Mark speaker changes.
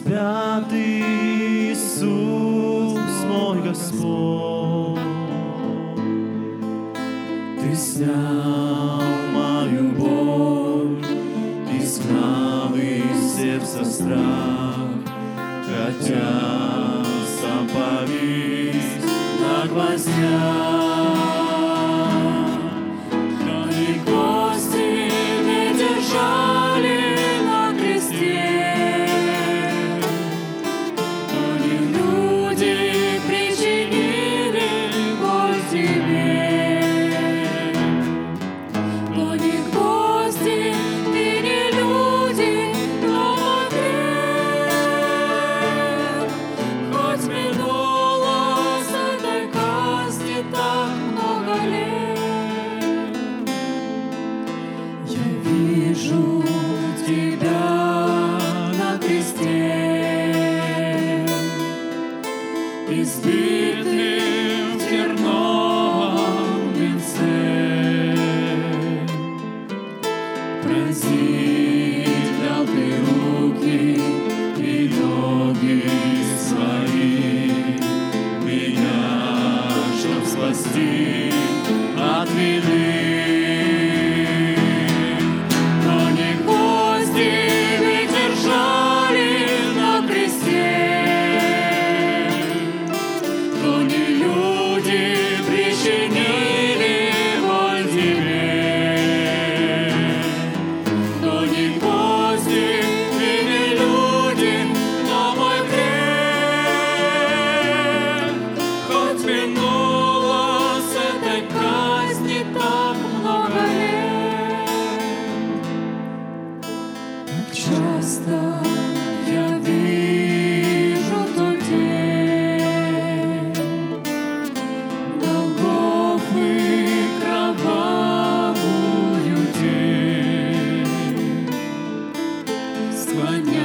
Speaker 1: распятый Иисус, мой Господь. Ты снял мою боль, изгнал из сердца страх, хотя сам повис на гвоздях. Но ни гвозди не держали на кресте, но ни люди причинили боль тебе. Но ни гвозди и ни люди, но грех. Хоть минуло с этой казни так много лет, я вижу тебя на кресте, избитым в терновом венце. Пронзить дал ты руки и ноги свои, меня, чтоб спасти от вины. Но ни гвозди не держали на кресте, но ни люди причинили боль тебе. Но ни гвозди и ни люди, но мой грех. Хоть минуло с этой казни так много лет, как часто я вижу тот день Голгофы кровавую тень, склоняюсь